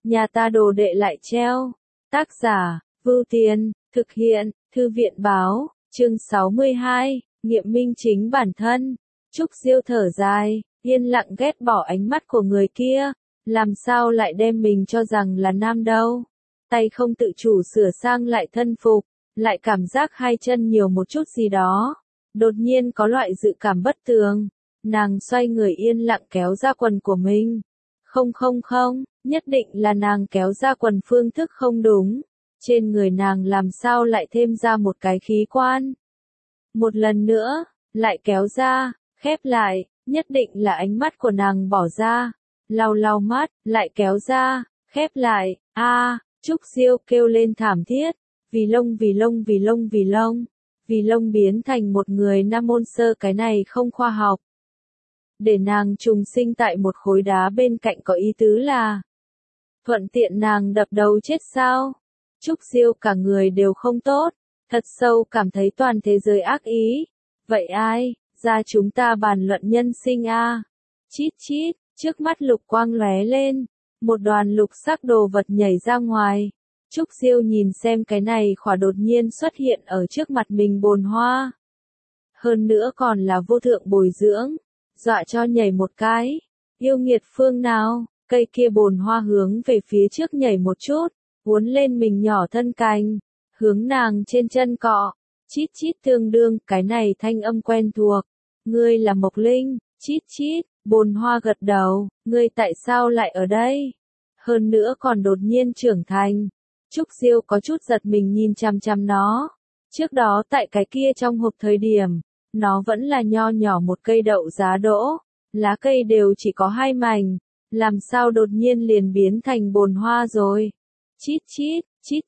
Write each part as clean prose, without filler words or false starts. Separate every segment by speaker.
Speaker 1: nhà ta đồ đệ lại treo. Tác giả, Vưu Tiền, thực hiện, Thư viện báo, chương 62, nghiệm minh chính bản thân. Trúc Diêu thở dài, yên lặng ghét bỏ ánh mắt của người kia, làm sao lại đem mình cho rằng là nam đâu. Tay không tự chủ sửa sang lại thân phục, lại cảm giác hai chân nhiều một chút gì đó. Đột nhiên có loại dự cảm bất tường, nàng xoay người yên lặng kéo ra quần của mình. Không, nhất định là nàng kéo ra quần phương thức không đúng. Trên người nàng làm sao lại thêm ra một cái khí quan. Một lần nữa, lại kéo ra, khép lại, nhất định là ánh mắt của nàng bỏ ra. Lau mắt, lại kéo ra, khép lại, Trúc Diêu kêu lên thảm thiết. Vì lông biến thành một người nam môn sơ, cái này không khoa học. Để nàng trùng sinh tại một khối đá bên cạnh có ý tứ là thuận tiện nàng đập đầu chết sao? Trúc Diêu cả người đều không tốt, thật sâu cảm thấy toàn thế giới ác ý. Vậy ai, ra chúng ta bàn luận nhân sinh a? Chít, trước mắt lục quang lóe lên, một đoàn lục sắc đồ vật nhảy ra ngoài. Trúc Diêu nhìn xem cái này khỏa đột nhiên xuất hiện ở trước mặt mình bồn hoa. Hơn nữa còn là vô thượng bồi dưỡng, dọa cho nhảy một cái. Yêu nghiệt phương nào, cây kia bồn hoa hướng về phía trước nhảy một chút, uốn lên mình nhỏ thân cành, hướng nàng trên chân cọ. Chít tương đương, cái này thanh âm quen thuộc. Ngươi là Mộc Linh, chít, bồn hoa gật đầu, ngươi tại sao lại ở đây? Hơn nữa còn đột nhiên trưởng thành. Trúc Diêu có chút giật mình nhìn chằm nó. Trước đó tại cái kia trong hộp thời điểm, nó vẫn là nho nhỏ một cây đậu giá đỗ, lá cây đều chỉ có 2 mảnh, làm sao đột nhiên liền biến thành bồn hoa rồi. Chít,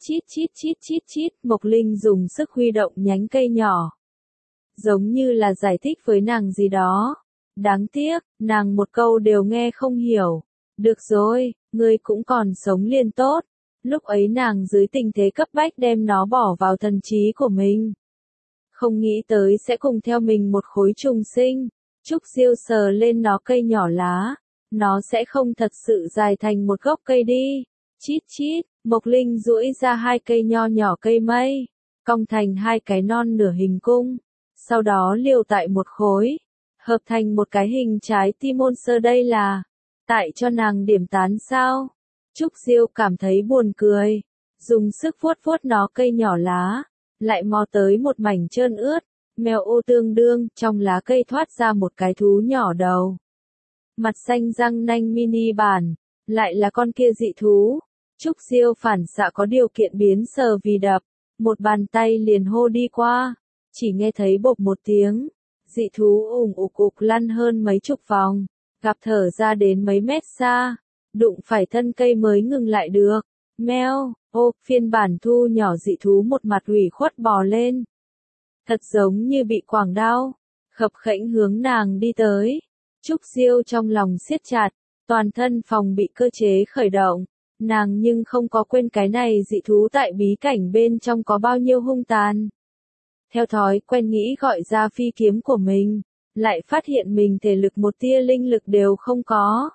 Speaker 1: Mộc Linh dùng sức huy động nhánh cây nhỏ. Giống như là giải thích với nàng gì đó. Đáng tiếc, nàng một câu đều nghe không hiểu. Được rồi, ngươi cũng còn sống liền tốt. Lúc ấy nàng dưới tình thế cấp bách đem nó bỏ vào thần trí của mình. Không nghĩ tới sẽ cùng theo mình một khối trùng sinh. Trúc Diêu sờ lên nó cây nhỏ lá. Nó sẽ không thật sự dài thành một gốc cây đi. Chít, Mộc Linh duỗi ra 2 cây nho nhỏ cây mây, cong thành 2 cái non nửa hình cung. Sau đó liều tại một khối, hợp thành một cái hình trái tim môn sơ, đây là tại cho nàng điểm tán sao? Trúc Diêu cảm thấy buồn cười, dùng sức vuốt nó cây nhỏ lá, lại mò tới một mảnh trơn ướt, mèo ô tương đương, trong lá cây thoát ra một cái thú nhỏ đầu. Mặt xanh răng nanh mini bản, lại là con kia dị thú. Trúc Diêu phản xạ có điều kiện biến sờ vì đập, một bàn tay liền hô đi qua, chỉ nghe thấy bộp một tiếng, dị thú ục lăn hơn mấy chục vòng, gặp thở ra đến mấy mét xa, đụng phải thân cây mới ngừng lại được. Meo, phiên bản thu nhỏ dị thú một mặt ủy khuất bò lên. Thật giống như bị quàng đau, khập khẽnh hướng nàng đi tới. Trúc Diêu trong lòng siết chặt, toàn thân phòng bị cơ chế khởi động. Nàng nhưng không có quên cái này dị thú tại bí cảnh bên trong có bao nhiêu hung tàn. Theo thói quen nghĩ gọi ra phi kiếm của mình, lại phát hiện mình thể lực một tia linh lực đều không có.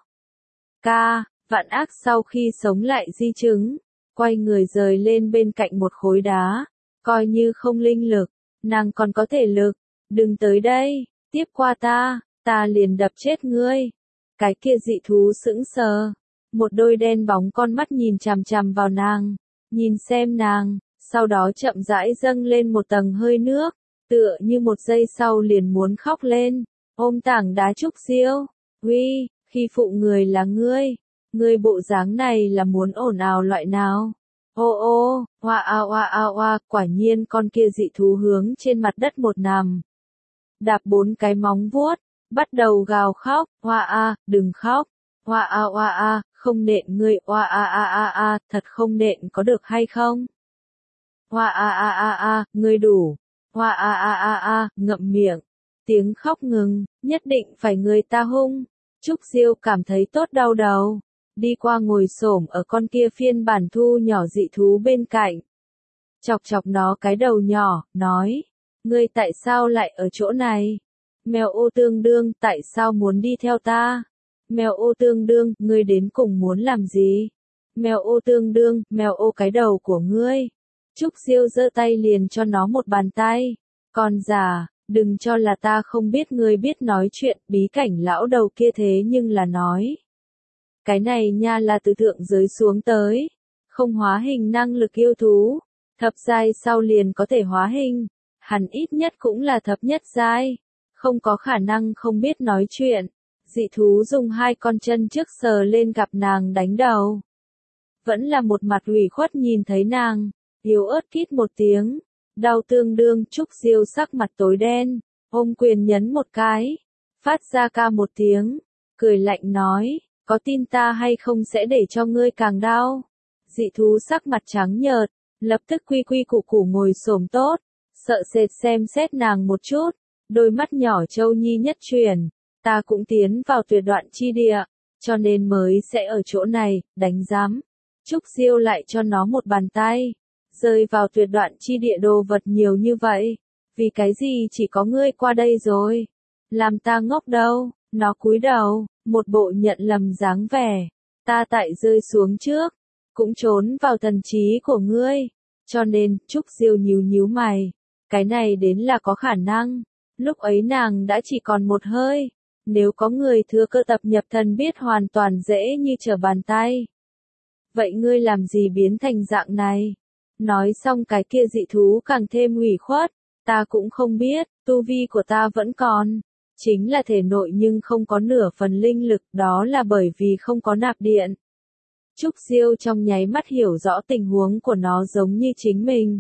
Speaker 1: Vạn ác sau khi sống lại di chứng, quay người rời lên bên cạnh một khối đá, coi như không linh lực, nàng còn có thể lực, đừng tới đây, tiếp qua ta liền đập chết ngươi. Cái kia dị thú sững sờ. Một đôi đen bóng con mắt nhìn chằm vào nàng, nhìn xem nàng, sau đó chậm rãi dâng lên một tầng hơi nước, tựa như một giây sau liền muốn khóc lên, ôm tảng đá. Trúc Diêu, uy, khi phụ người là ngươi bộ dáng này là muốn ồn ào loại nào? Oa, quả nhiên con kia dị thú hướng trên mặt đất một nằm. Đạp 4 cái móng vuốt, bắt đầu gào khóc, đừng khóc. Oa, không nện ngươi, thật không nện có được hay không? Ngươi đủ. Ngậm miệng. Tiếng khóc ngừng, nhất định phải người ta hung. Trúc Diêu cảm thấy tốt đau đầu, đi qua ngồi xổm ở con kia phiên bản thu nhỏ dị thú bên cạnh. Chọc nó cái đầu nhỏ, nói, ngươi tại sao lại ở chỗ này? Mèo ô tương đương, tại sao muốn đi theo ta? Mèo ô tương đương, ngươi đến cùng muốn làm gì? Mèo ô tương đương, mèo ô cái đầu của ngươi. Trúc Diêu giơ tay liền cho nó một bàn tay. Con già, đừng cho là ta không biết ngươi biết nói chuyện, bí cảnh lão đầu kia thế nhưng là nói. Cái này nha là từ thượng giới xuống tới. Không hóa hình năng lực yêu thú. Thập giai sau liền có thể hóa hình. Hắn ít nhất cũng là thập nhất giai. Không có khả năng không biết nói chuyện. Dị thú dùng hai con chân trước sờ lên gặp nàng đánh đầu. Vẫn là một mặt ủy khuất nhìn thấy nàng. Yếu ớt kít một tiếng. Đau tương đương. Trúc Diêu sắc mặt tối đen. Ôm quyền nhấn một cái. Phát ra ca một tiếng. Cười lạnh nói. Có tin ta hay không sẽ để cho ngươi càng đau. Dị thú sắc mặt trắng nhợt. Lập tức quy quy củ củ ngồi xổm tốt. Sợ sệt xem xét nàng một chút. Đôi mắt nhỏ Châu Nhi nhất chuyển. Ta cũng tiến vào tuyệt đoạn chi địa. Cho nên mới sẽ ở chỗ này, đánh giám. Trúc Diêu lại cho nó một bàn tay. Rơi vào tuyệt đoạn chi địa đồ vật nhiều như vậy. Vì cái gì chỉ có ngươi qua đây rồi. Làm ta ngốc đâu. Nó cúi đầu, một bộ nhận lầm dáng vẻ. Ta tại rơi xuống trước. Cũng trốn vào thần trí của ngươi. Cho nên, Trúc Diêu nhíu nhíu mày. Cái này đến là có khả năng. Lúc ấy nàng đã chỉ còn một hơi. Nếu có người thừa cơ tập nhập thần biết hoàn toàn dễ như trở bàn tay. Vậy ngươi làm gì biến thành dạng này? Nói xong cái kia dị thú càng thêm ủy khuất. Ta cũng không biết, tu vi của ta vẫn còn. Chính là thể nội nhưng không có nửa phần linh lực, đó là bởi vì không có nạp điện. Trúc Diêu trong nháy mắt hiểu rõ tình huống của nó giống như chính mình.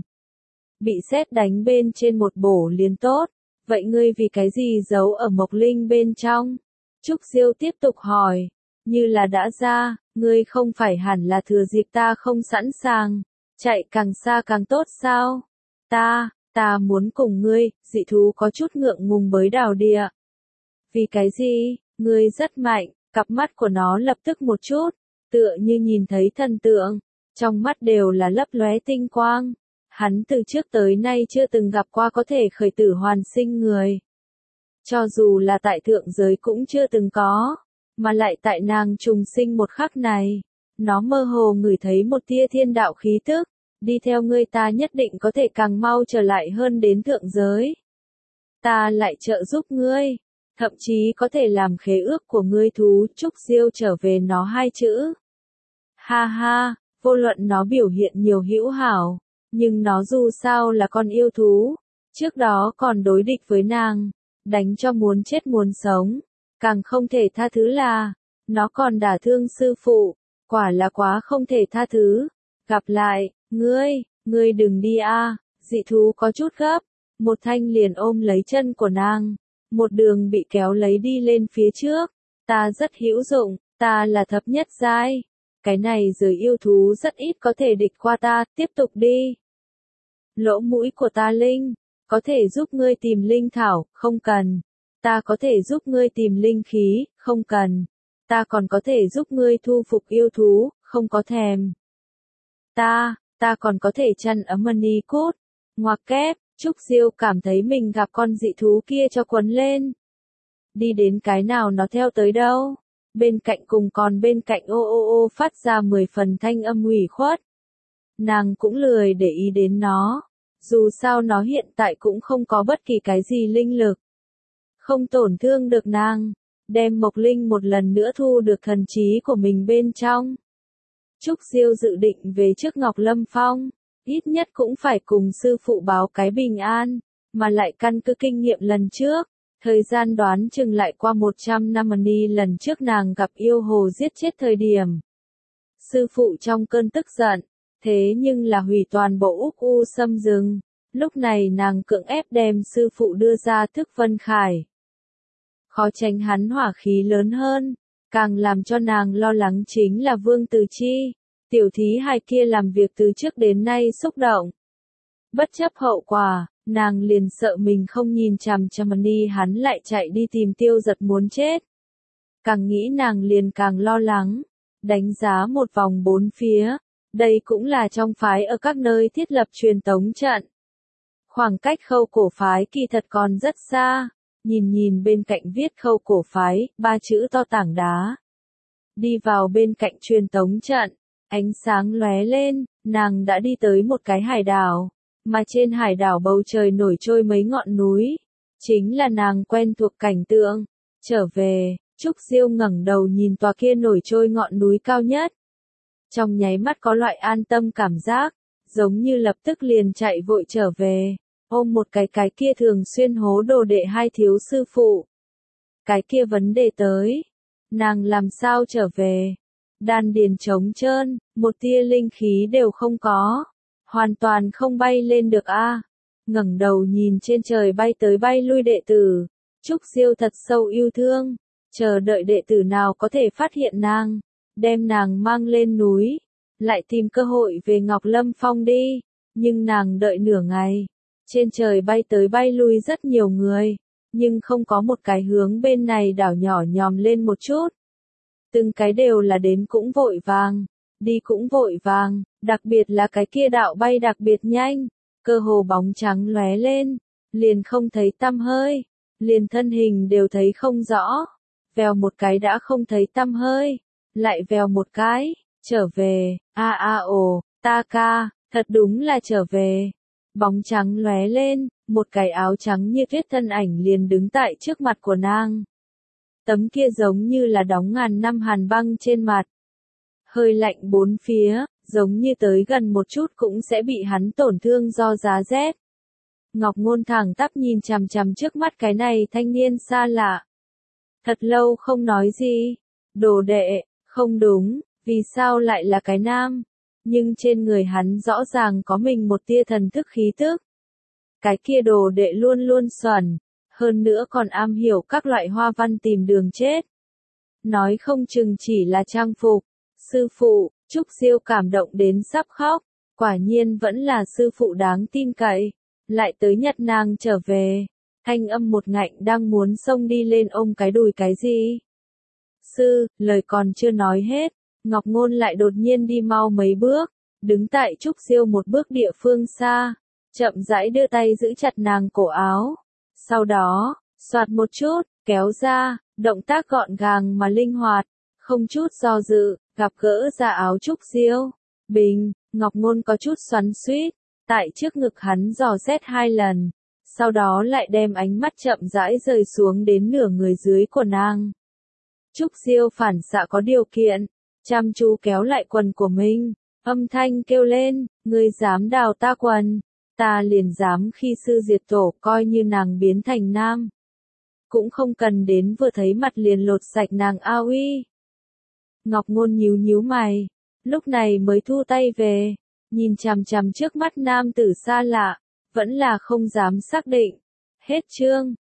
Speaker 1: Bị sét đánh bên trên một bổ liền tốt. Vậy ngươi vì cái gì giấu ở Mộc Linh bên trong? Trúc Diêu tiếp tục hỏi. Như là đã ra, ngươi không phải hẳn là thừa dịp ta không sẵn sàng. Chạy càng xa càng tốt sao? Ta muốn cùng ngươi, dị thú có chút ngượng ngùng bới đào địa. Vì cái gì? Ngươi rất mạnh, cặp mắt của nó lập tức một chút. Tựa như nhìn thấy thần tượng. Trong mắt đều là lấp lóe tinh quang. Hắn từ trước tới nay chưa từng gặp qua có thể khởi tử hoàn sinh người. Cho dù là tại thượng giới cũng chưa từng có, mà lại tại nàng trùng sinh một khắc này. Nó mơ hồ ngửi thấy một tia thiên đạo khí tức, đi theo ngươi ta nhất định có thể càng mau trở lại hơn đến thượng giới. Ta lại trợ giúp ngươi, thậm chí có thể làm khế ước của ngươi thú. Trúc Diêu trở về nó hai chữ. Ha ha, vô luận nó biểu hiện nhiều hữu hảo. Nhưng nó dù sao là con yêu thú, trước đó còn đối địch với nàng, đánh cho muốn chết muốn sống, càng không thể tha thứ là, nó còn đả thương sư phụ, quả là quá không thể tha thứ. Gặp lại, ngươi đừng đi a. Dị thú có chút gấp, một thanh liền ôm lấy chân của nàng, một đường bị kéo lấy đi lên phía trước. Ta rất hữu dụng, ta là thập nhất giai. Cái này rồi yêu thú rất ít có thể địch qua ta, tiếp tục đi. Lỗ mũi của ta linh, có thể giúp ngươi tìm linh thảo, không cần. Ta có thể giúp ngươi tìm linh khí, không cần. Ta còn có thể giúp ngươi thu phục yêu thú, không có thèm. Ta còn có thể chăn ấm mani cốt. Ngoặc kép, Trúc Diêu cảm thấy mình gặp con dị thú kia cho quấn lên. Đi đến cái nào nó theo tới đâu. Bên cạnh cùng còn bên cạnh ô ô ô phát ra 10 phần thanh âm ủy khuất. Nàng cũng lười để ý đến nó. Dù sao nó hiện tại cũng không có bất kỳ cái gì linh lực. Không tổn thương được nàng. Đem Mộc Linh một lần nữa thu được thần trí của mình bên trong. Trúc Diêu dự định về trước Ngọc Lâm Phong. Ít nhất cũng phải cùng sư phụ báo cái bình an. Mà lại căn cứ kinh nghiệm lần trước. Thời gian đoán chừng lại qua 100 năm ni lần trước nàng gặp yêu hồ giết chết thời điểm. Sư phụ trong cơn tức giận. Thế nhưng là hủy toàn bộ Úc U Sâm rừng. Lúc này nàng cưỡng ép đem sư phụ đưa ra thức Vân Khải. Khó tránh hắn hỏa khí lớn hơn. Càng làm cho nàng lo lắng chính là Vương Từ Chi. Tiểu thí hài kia làm việc từ trước đến nay xúc động. Bất chấp hậu quả, nàng liền sợ mình không nhìn chằm chằm ni hắn lại chạy đi tìm Tiêu Giật muốn chết. Càng nghĩ nàng liền càng lo lắng. Đánh giá một vòng bốn phía. Đây cũng là trong phái ở các nơi thiết lập truyền tống trận. Khoảng cách Khâu cổ phái kỳ thật còn rất xa. Nhìn bên cạnh viết Khâu cổ phái, 3 chữ to tảng đá. Đi vào bên cạnh truyền tống trận. Ánh sáng lóe lên, nàng đã đi tới một cái hải đảo, mà trên hải đảo bầu trời nổi trôi mấy ngọn núi, chính là nàng quen thuộc cảnh tượng. Trở về, Trúc Diêu ngẩng đầu nhìn tòa kia nổi trôi ngọn núi cao nhất. Trong nháy mắt có loại an tâm cảm giác, giống như lập tức liền chạy vội trở về, ôm một cái kia thường xuyên hố đồ đệ hai thiếu sư phụ. Cái kia vấn đề tới, nàng làm sao trở về? Đan điền trống trơn, một tia linh khí đều không có, hoàn toàn không bay lên được a. Ngẩng đầu nhìn trên trời bay tới bay lui đệ tử, Trúc Diêu thật sâu yêu thương, chờ đợi đệ tử nào có thể phát hiện nàng, đem nàng mang lên núi, lại tìm cơ hội về Ngọc Lâm Phong đi. Nhưng nàng đợi nửa ngày, trên trời bay tới bay lui rất nhiều người, nhưng không có một cái hướng bên này đảo nhỏ nhòm lên một chút. Từng cái đều là đến cũng vội vàng, đi cũng vội vàng, đặc biệt là cái kia đạo bay đặc biệt nhanh, cơ hồ bóng trắng lóe lên, liền không thấy tăm hơi, liền thân hình đều thấy không rõ, vèo một cái đã không thấy tăm hơi, lại vèo một cái, trở về, ồ, ta ca, thật đúng là trở về. Bóng trắng lóe lên, một cái áo trắng như tuyết thân ảnh liền đứng tại trước mặt của nàng. Tấm kia giống như là đóng ngàn năm hàn băng trên mặt. Hơi lạnh bốn phía, giống như tới gần một chút cũng sẽ bị hắn tổn thương do giá rét. Ngọc Ngôn thẳng tắp nhìn chằm chằm trước mắt cái này thanh niên xa lạ. Thật lâu không nói gì. Đồ đệ, không đúng, vì sao lại là cái nam? Nhưng trên người hắn rõ ràng có mình một tia thần thức khí tức. Cái kia đồ đệ luôn luôn xuẩn, hơn nữa còn am hiểu các loại hoa văn tìm đường chết. Nói không chừng chỉ là trang phục. Sư phụ, Trúc Diêu cảm động đến sắp khóc, quả nhiên vẫn là sư phụ đáng tin cậy, lại tới nhặt nàng trở về. Thanh âm một ngạnh đang muốn xông đi lên ôm cái đùi cái gì. Sư, lời còn chưa nói hết, Ngọc Ngôn lại đột nhiên đi mau mấy bước, đứng tại Trúc Diêu một bước địa phương xa, chậm rãi đưa tay giữ chặt nàng cổ áo. Sau đó, xoạt một chút, kéo ra, động tác gọn gàng mà linh hoạt, không chút do dự, gặp gỡ ra áo Trúc Diêu. Bình, Ngọc Ngôn có chút xoắn xuýt, tại trước ngực hắn dò xét hai lần, sau đó lại đem ánh mắt chậm rãi rời xuống đến nửa người dưới của nàng. Trúc Diêu phản xạ có điều kiện, chăm chú kéo lại quần của mình, âm thanh kêu lên, ngươi dám đào ta quần, ta liền dám khi sư diệt tổ, coi như nàng biến thành nam. Cũng không cần đến vừa thấy mặt liền lột sạch nàng a uy. Ngọc Ngôn nhíu nhíu mày, lúc này mới thu tay về, nhìn chằm chằm trước mắt nam tử xa lạ, vẫn là không dám xác định. Hết chương.